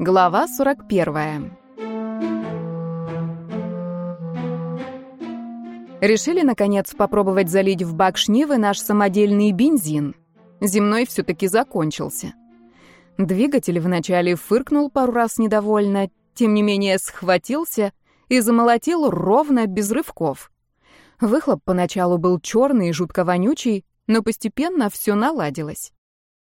Глава 41. Решили, наконец, попробовать залить в бак Шнивы наш самодельный бензин. Земной все-таки закончился. Двигатель вначале фыркнул пару раз недовольно, тем не менее схватился и замолотил ровно, без рывков. Выхлоп поначалу был черный и жутко вонючий, но постепенно все наладилось.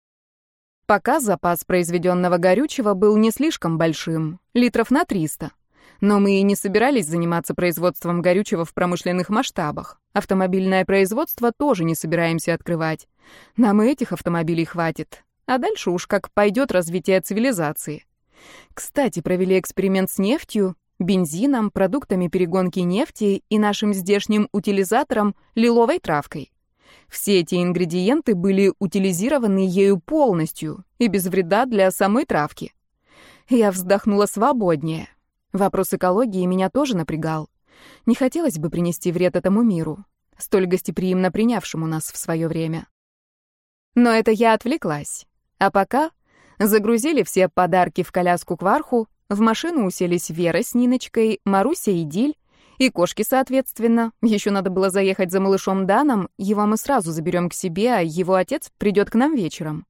Пока запас произведенного горючего был не слишком большим, литров на 300. Но мы и не собирались заниматься производством горючего в промышленных масштабах. Автомобильное производство тоже не собираемся открывать. Нам и этих автомобилей хватит. А дальше уж как пойдет развитие цивилизации. Кстати, провели эксперимент с нефтью, бензином, продуктами перегонки нефти и нашим здешним утилизатором — лиловой травкой. Все эти ингредиенты были утилизированы ею полностью и без вреда для самой травки. Я вздохнула свободнее. Вопрос экологии меня тоже напрягал. Не хотелось бы принести вред этому миру, столь гостеприимно принявшему нас в свое время. Но это я отвлеклась. А пока загрузили все подарки в коляску кварху, в машину уселись Вера с Ниночкой, Маруся и Диль, и кошки, соответственно. Еще надо было заехать за малышом Даном, его мы сразу заберем к себе, а его отец придет к нам вечером.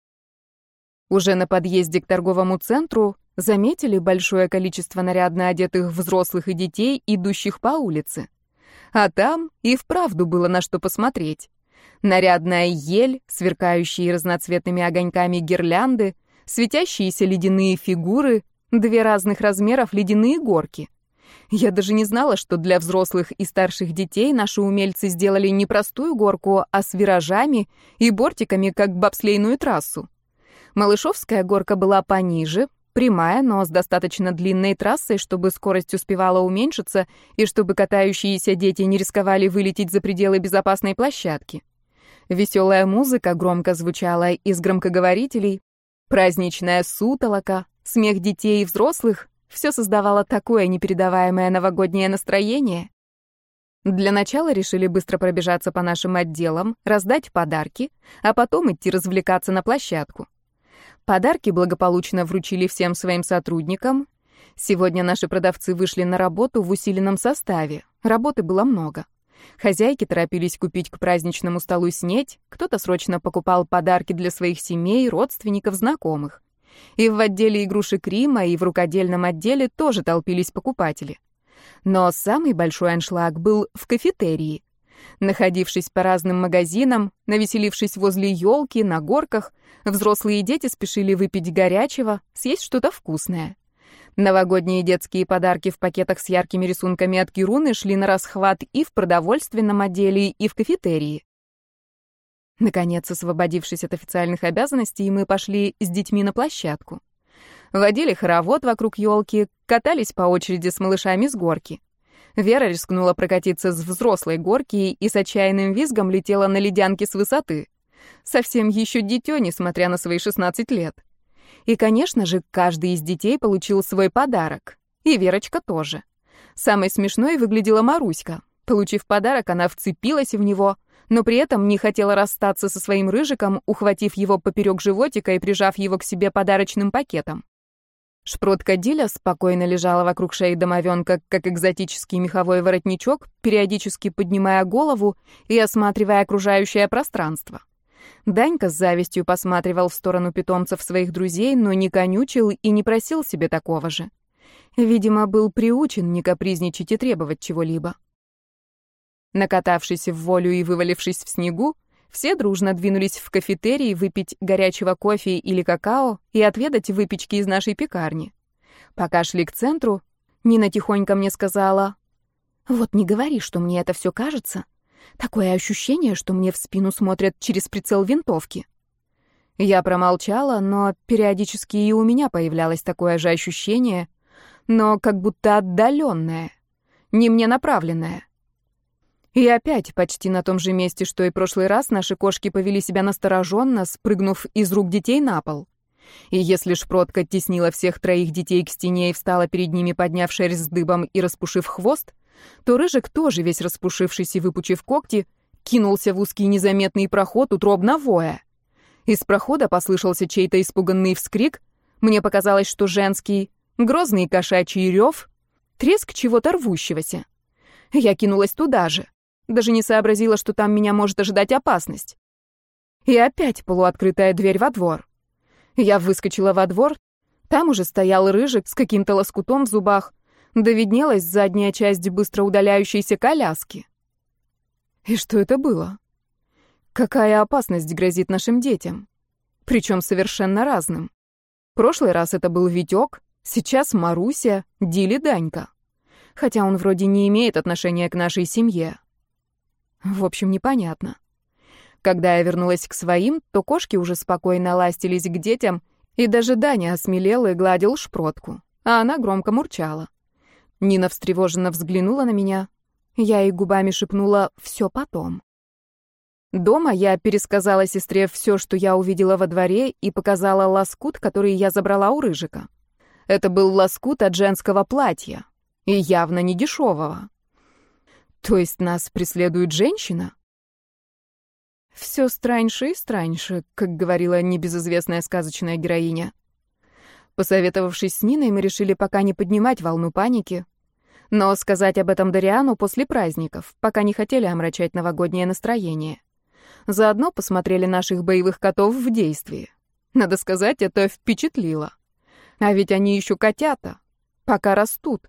Уже на подъезде к торговому центру заметили большое количество нарядно одетых взрослых и детей, идущих по улице. А там и вправду было на что посмотреть. Нарядная ель, сверкающие разноцветными огоньками гирлянды, светящиеся ледяные фигуры, 2 разных размеров ледяные горки. Я даже не знала, что для взрослых и старших детей наши умельцы сделали не простую горку, а с виражами и бортиками, как бобслейную трассу. Малышовская горка была пониже, прямая, но с достаточно длинной трассой, чтобы скорость успевала уменьшиться и чтобы катающиеся дети не рисковали вылететь за пределы безопасной площадки. Веселая музыка громко звучала из громкоговорителей, праздничная сутолока, смех детей и взрослых — все создавало такое непередаваемое новогоднее настроение. Для начала решили быстро пробежаться по нашим отделам, раздать подарки, а потом идти развлекаться на площадку. Подарки благополучно вручили всем своим сотрудникам. Сегодня наши продавцы вышли на работу в усиленном составе. Работы было много. Хозяйки торопились купить к праздничному столу снеть, кто-то срочно покупал подарки для своих семей, родственников, знакомых. И в отделе игрушек Рима, и в рукодельном отделе тоже толпились покупатели. Но самый большой аншлаг был в кафетерии. Находившись по разным магазинам, навеселившись возле елки, на горках, взрослые и дети спешили выпить горячего, съесть что-то вкусное. Новогодние детские подарки в пакетах с яркими рисунками от Кируны шли на расхват и в продовольственном отделе, и в кафетерии. Наконец, освободившись от официальных обязанностей, мы пошли с детьми на площадку. Водили хоровод вокруг елки, катались по очереди с малышами с горки. Вера рискнула прокатиться с взрослой горки и с отчаянным визгом летела на ледянке с высоты. Совсем еще дитё, несмотря на свои 16 лет. И, конечно же, каждый из детей получил свой подарок. И Верочка тоже. Самой смешной выглядела Маруська. Получив подарок, она вцепилась в него, но при этом не хотела расстаться со своим рыжиком, ухватив его поперек животика и прижав его к себе подарочным пакетом. Шпротка Диля спокойно лежала вокруг шеи домовенка, как экзотический меховой воротничок, периодически поднимая голову и осматривая окружающее пространство. Данька с завистью посматривал в сторону питомцев своих друзей, но не конючил и не просил себе такого же. Видимо, был приучен не капризничать и требовать чего-либо. Накатавшись в волю и вывалившись в снегу, все дружно двинулись в кафетерий выпить горячего кофе или какао и отведать выпечки из нашей пекарни. Пока шли к центру, Нина тихонько мне сказала: «Вот не говори, что мне это все кажется. Такое ощущение, что мне в спину смотрят через прицел винтовки». Я промолчала, но периодически и у меня появлялось такое же ощущение, но как будто отдаленное, не мне направленное. И опять, почти на том же месте, что и прошлый раз, наши кошки повели себя настороженно, спрыгнув из рук детей на пол. И если Шпротка теснила всех 3 детей к стене и встала перед ними, подняв шерсть дыбом и распушив хвост, то Рыжик, тоже весь распушившись и выпучив когти, кинулся в узкий незаметный проход, утробно воя. Из прохода послышался чей-то испуганный вскрик, Мне показалось, что женский, грозный кошачий рев, треск чего-то рвущегося. Я кинулась туда же. Даже не сообразила, что там меня может ожидать опасность. И опять полуоткрытая дверь во двор. Я выскочила во двор. Там уже стоял Рыжик с каким-то лоскутом в зубах. Да виднелась задняя часть быстро удаляющейся коляски. И что это было? Какая опасность грозит нашим детям? Причем совершенно разным. В прошлый раз это был Витек, сейчас Маруся, Дили, Данька. Хотя он вроде не имеет отношения к нашей семье. В общем, непонятно. Когда я вернулась к своим, то кошки уже спокойно ластились к детям, и даже Даня осмелел и гладил шпротку, а она громко мурчала. Нина встревоженно взглянула на меня. Я ей губами шепнула «всё потом». Дома я пересказала сестре все, что я увидела во дворе, и показала лоскут, который я забрала у Рыжика. Это был лоскут от женского платья, и явно не дешевого. То есть нас преследует женщина? Все страньше и страньше, как говорила небезызвестная сказочная героиня. Посоветовавшись с Ниной, мы решили пока не поднимать волну паники, но сказать об этом Дариану после праздников, пока не хотели омрачать новогоднее настроение. Заодно посмотрели наших боевых котов в действии. Надо сказать, это впечатлило. А ведь они еще котята, пока растут.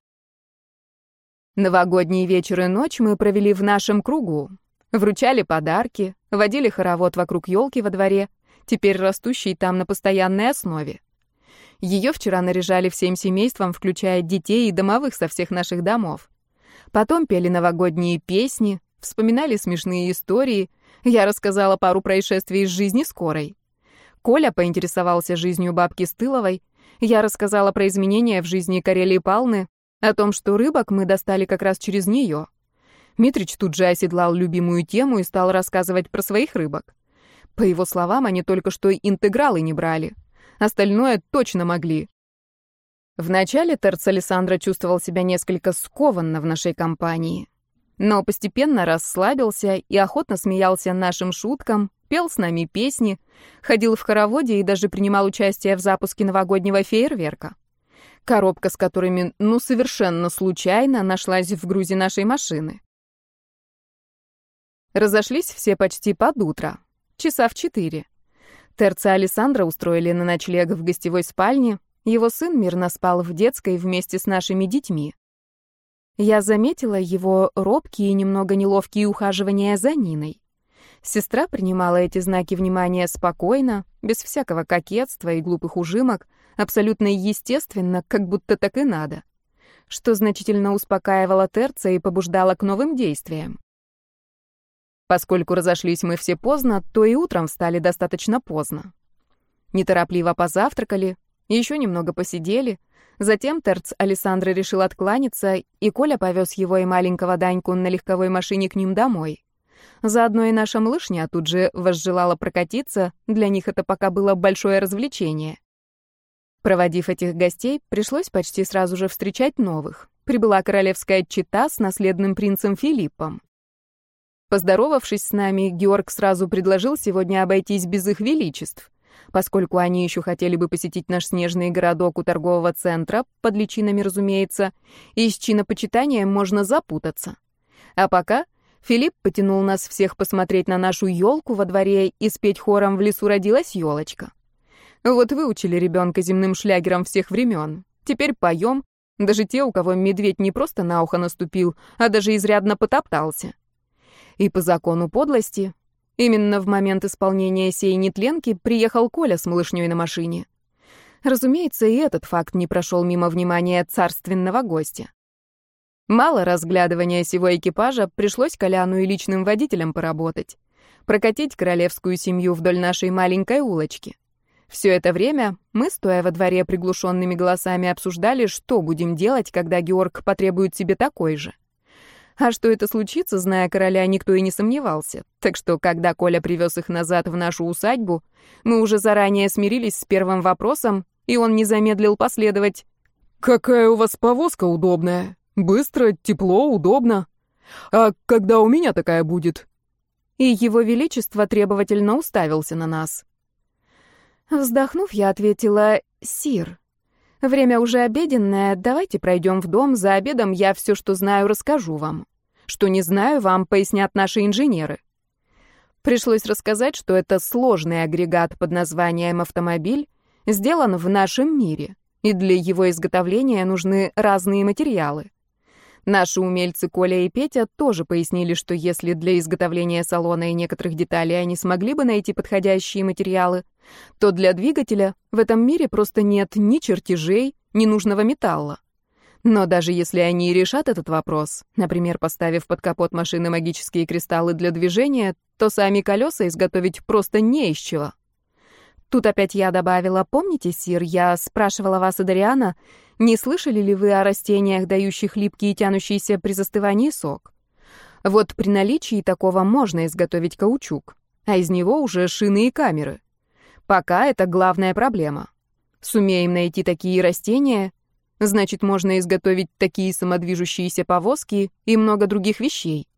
Новогодний вечер и ночь мы провели в нашем кругу. Вручали подарки, водили хоровод вокруг елки во дворе, теперь растущей там на постоянной основе. Ее вчера наряжали всем семейством, включая детей и домовых со всех наших домов. Потом пели новогодние песни, вспоминали смешные истории. Я рассказала пару происшествий из жизни скорой. Коля поинтересовался жизнью бабки Стыловой. Я рассказала про изменения в жизни Карелии Палны, о том, что рыбок мы достали как раз через нее. Митрич тут же оседлал любимую тему и стал рассказывать про своих рыбок. По его словам, они только что интегралы не брали. Остальное точно могли. Вначале Терц Алессандро чувствовал себя несколько скованно в нашей компании, но постепенно расслабился и охотно смеялся нашим шуткам, пел с нами песни, ходил в хороводе и даже принимал участие в запуске новогоднего фейерверка. Коробка с которыми, совершенно случайно нашлась в грузе нашей машины. Разошлись все почти под утро, часа в 4. Терца Алессандро устроили на ночлег в гостевой спальне, его сын мирно спал в детской вместе с нашими детьми. Я заметила его робкие и немного неловкие ухаживания за Ниной. Сестра принимала эти знаки внимания спокойно, без всякого кокетства и глупых ужимок, абсолютно естественно, как будто так и надо, что значительно успокаивало Терца и побуждало к новым действиям. Поскольку разошлись мы все поздно, то и утром встали достаточно поздно. Неторопливо позавтракали, еще немного посидели, затем Терц Алессандро решил откланяться, и Коля повез его и маленького Даньку на легковой машине к ним домой. Заодно и наша малышня тут же возжелала прокатиться, для них это пока было большое развлечение. Проводив этих гостей, пришлось почти сразу же встречать новых. Прибыла королевская чета с наследным принцем Филиппом. Поздоровавшись с нами, Георг сразу предложил сегодня обойтись без их величеств, поскольку они еще хотели бы посетить наш снежный городок у торгового центра, под личинами, разумеется, и с чинопочитанием можно запутаться. А пока Филипп потянул нас всех посмотреть на нашу елку во дворе и спеть хором «В лесу родилась елочка». Вот выучили ребенка земным шлягером всех времен. Теперь поем, даже те, у кого медведь не просто на ухо наступил, а даже изрядно потоптался. И по закону подлости, именно в момент исполнения сей нетленки приехал Коля с малышней на машине. Разумеется, и этот факт не прошел мимо внимания царственного гостя. Мало разглядывания сего экипажа, пришлось Коляну и личным водителем поработать, прокатить королевскую семью вдоль нашей маленькой улочки. Все это время мы, стоя во дворе приглушенными голосами, обсуждали, что будем делать, когда Георг потребует себе такой же. А что это случится, зная короля, никто и не сомневался. Так что, когда Коля привез их назад в нашу усадьбу, мы уже заранее смирились с первым вопросом, и он не замедлил последовать. «Какая у вас повозка удобная? Быстро, тепло, удобно. А когда у меня такая будет?» И его величество требовательно уставился на нас. Вздохнув, я ответила: «Сир, время уже обеденное, давайте пройдем в дом, за обедом я все, что знаю, расскажу вам. Что не знаю, вам пояснят наши инженеры». Пришлось рассказать, что это сложный агрегат под названием автомобиль, сделан в нашем мире, и для его изготовления нужны разные материалы. Наши умельцы Коля и Петя тоже пояснили, что если для изготовления салона и некоторых деталей они смогли бы найти подходящие материалы, то для двигателя в этом мире просто нет ни чертежей, ни нужного металла. Но даже если они и решат этот вопрос, например, поставив под капот машины магические кристаллы для движения, то сами колеса изготовить просто не из чего. Тут опять я добавила: «Помните, сир, я спрашивала вас, Адариана, не слышали ли вы о растениях, дающих липкий и тянущийся при застывании сок? Вот при наличии такого можно изготовить каучук, а из него уже шины и камеры. Пока это главная проблема. Сумеем найти такие растения, значит, можно изготовить такие самодвижущиеся повозки и много других вещей».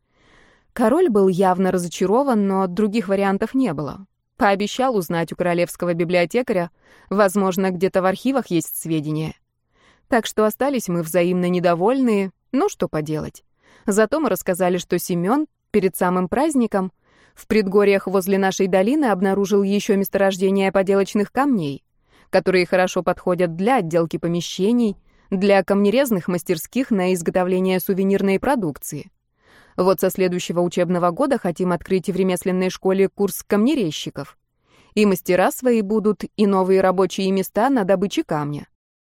Король был явно разочарован, но других вариантов не было. Пообещал узнать у королевского библиотекаря, возможно, где-то в архивах есть сведения. Так что остались мы взаимно недовольные, ну что поделать. Зато мы рассказали, что Семён перед самым праздником в предгорьях возле нашей долины обнаружил еще месторождение поделочных камней, которые хорошо подходят для отделки помещений, для камнерезных мастерских на изготовление сувенирной продукции. Вот со следующего учебного года хотим открыть в ремесленной школе курс камнерезчиков. И мастера свои будут, и новые рабочие места на добыче камня.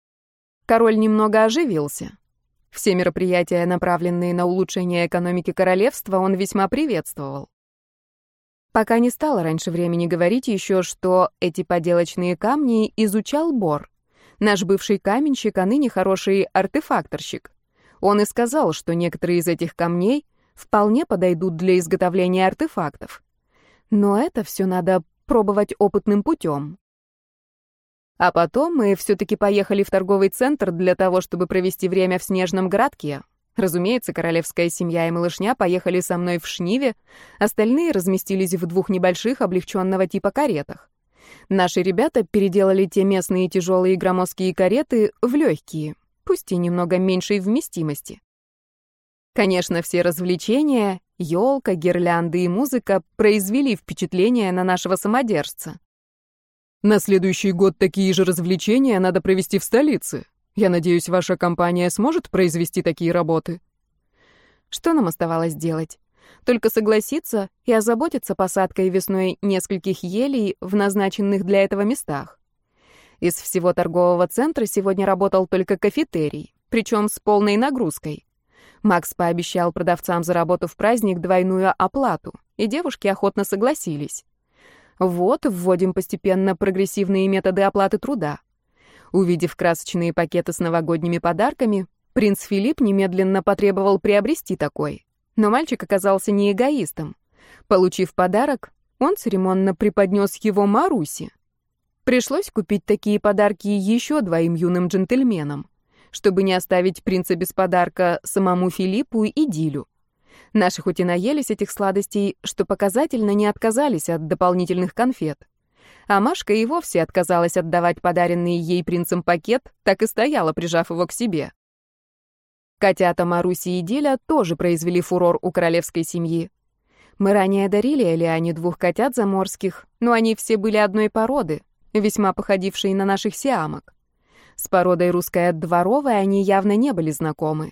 Король немного оживился. Все мероприятия, направленные на улучшение экономики королевства, он весьма приветствовал. Пока не стало раньше времени говорить еще, что эти поделочные камни изучал Бор, наш бывший каменщик, а ныне хороший артефакторщик. Он и сказал, что некоторые из этих камней вполне подойдут для изготовления артефактов. Но это все надо пробовать опытным путем. А потом мы все-таки поехали в торговый центр для того, чтобы провести время в снежном городке. Разумеется, королевская семья и малышня поехали со мной в шниве, остальные разместились в двух небольших облегченного типа каретах. Наши ребята переделали те местные тяжелые громоздкие кареты в легкие, пусть и немного меньшей вместимости. Конечно, все развлечения, елка, гирлянды и музыка произвели впечатление на нашего самодержца. На следующий год такие же развлечения надо провести в столице. Я надеюсь, ваша компания сможет произвести такие работы. Что нам оставалось делать? Только согласиться и озаботиться посадкой весной нескольких елей в назначенных для этого местах. Из всего торгового центра сегодня работал только кафетерий, причем с полной нагрузкой. Макс пообещал продавцам за работу в праздник двойную оплату, и девушки охотно согласились. Вот вводим постепенно прогрессивные методы оплаты труда. Увидев красочные пакеты с новогодними подарками, принц Филипп немедленно потребовал приобрести такой. Но мальчик оказался не эгоистом. Получив подарок, он церемонно преподнес его Марусе. Пришлось купить такие подарки еще двоим юным джентльменам, чтобы не оставить принца без подарка самому Филиппу и Дилю. Наши хоть и наелись этих сладостей, что показательно не отказались от дополнительных конфет. А Машка и вовсе отказалась отдавать подаренный ей принцем пакет, так и стояла, прижав его к себе. Котята Маруси и Диля тоже произвели фурор у королевской семьи. Мы ранее дарили Элиане двух котят заморских, но они все были одной породы, весьма походившие на наших сиамок. С породой русской дворовой они явно не были знакомы.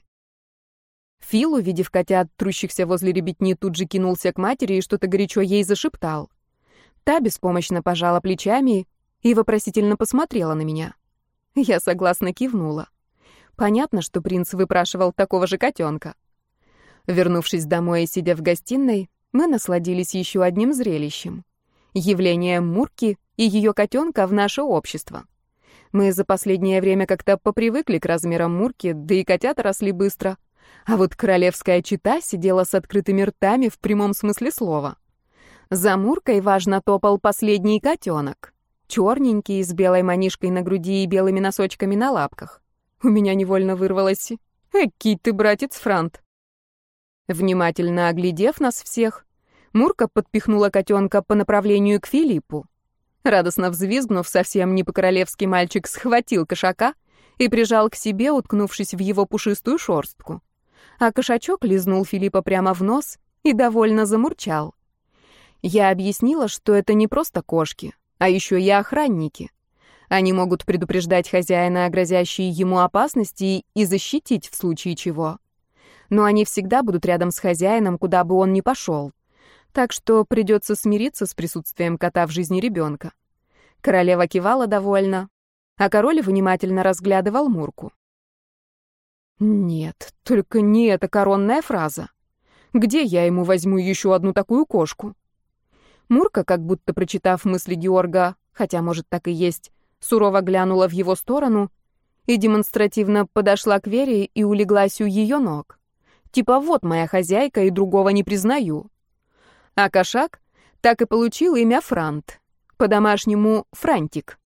Фил, увидев котят, трущихся возле ребятни, тут же кинулся к матери и что-то горячо ей зашептал. Та беспомощно пожала плечами и вопросительно посмотрела на меня. Я согласно кивнула. Понятно, что принц выпрашивал такого же котенка. Вернувшись домой и сидя в гостиной, мы насладились еще одним зрелищем — явлением Мурки и ее котенка в наше общество. Мы за последнее время как-то попривыкли к размерам Мурки, да и котята росли быстро. А вот королевская чета сидела с открытыми ртами в прямом смысле слова. За Муркой важно топал последний котенок. Черненький, с белой манишкой на груди и белыми носочками на лапках. У меня невольно вырвалось: «Экий ты, братец Франт!» Внимательно оглядев нас всех, Мурка подпихнула котенка по направлению к Филиппу. Радостно взвизгнув, совсем не по-королевски мальчик схватил кошака и прижал к себе, уткнувшись в его пушистую шорстку. А кошачок лизнул Филиппа прямо в нос и довольно замурчал. Я объяснила, что это не просто кошки, а еще и охранники. Они могут предупреждать хозяина о грозящей ему опасности и защитить в случае чего. Но они всегда будут рядом с хозяином, куда бы он ни пошел. Так что придется смириться с присутствием кота в жизни ребенка. Королева кивала довольно, а король внимательно разглядывал Мурку. Нет, только не эта коронная фраза. Где я ему возьму еще одну такую кошку? Мурка, как будто прочитав мысли Георга, хотя, может, так и есть, сурово глянула в его сторону и демонстративно подошла к Вере и улеглась у ее ног. Типа вот моя хозяйка и другого не признаю. А кошак так и получил имя Франт, по-домашнему Франтик.